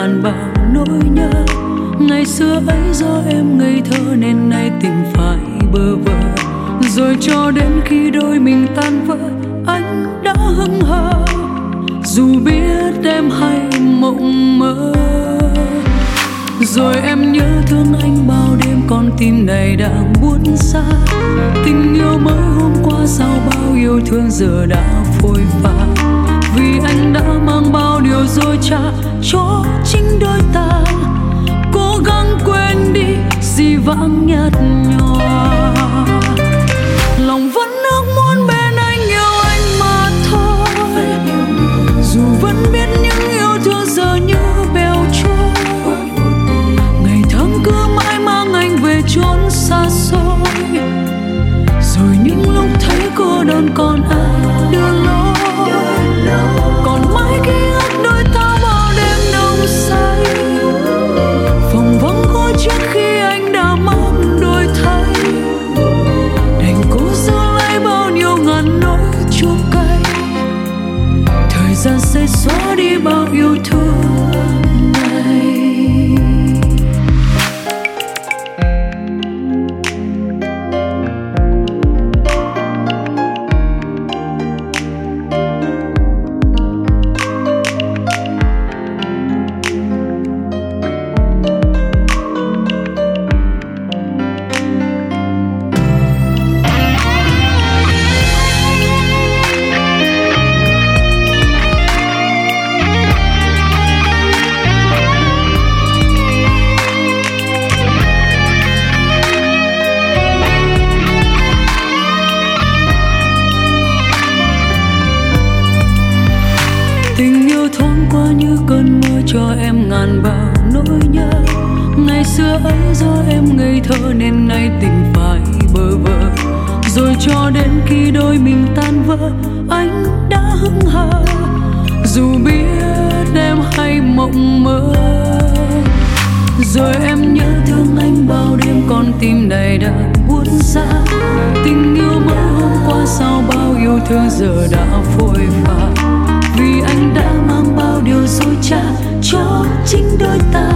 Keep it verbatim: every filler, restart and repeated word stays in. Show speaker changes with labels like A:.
A: ngàn bao nỗi nhớ. Ngày xưa ấy do em ngây thơ nên nay tình phải bơ vơ, rồi cho đến khi đôi mình tan vỡ anh đã hững hờ, dù biết em hay mộng mơ. Rồi em nhớ thương anh bao đêm, con tim này đang buốt xa. Tình yêu mới hôm qua sao bao yêu thương giờ đã phôi pha, vì anh đã mang bao điều dối trá cho chính đôi ta. Cố gắng quên đi gì vãng nhạt nhòa, lòng vẫn ước muốn bên anh yêu anh mà thôi. Dù vẫn biết những yêu thương giờ như bèo trôi, ngày tháng cứ mãi mang anh về chốn xa xôi. Rồi những lúc thấy cô đơn còn ai đưa lối, còn mãi ký ức đôi ta bao đêm đông say. Phòng vắng khói trước khi anh đã mất đôi thay, đành cố giữ lấy bao nhiêu ngàn nỗi chua cay. Thời gian sẽ xóa đi bao yêu thương này. Tình yêu thoáng qua như cơn mưa cho em ngàn bao nỗi nhớ. Ngày xưa ấy do em ngây thơ nên nay tình phải bơ vơ, rồi cho đến khi đôi mình tan vỡ anh đã hững hờ, dù biết em hay mộng mơ. Rồi em nhớ thương anh bao đêm, con tim này đã buốt giá. Tình yêu mới hôm qua sao bao yêu thương giờ đã phôi pha, vì anh đã mang bao điều dối trá cho chính đôi ta.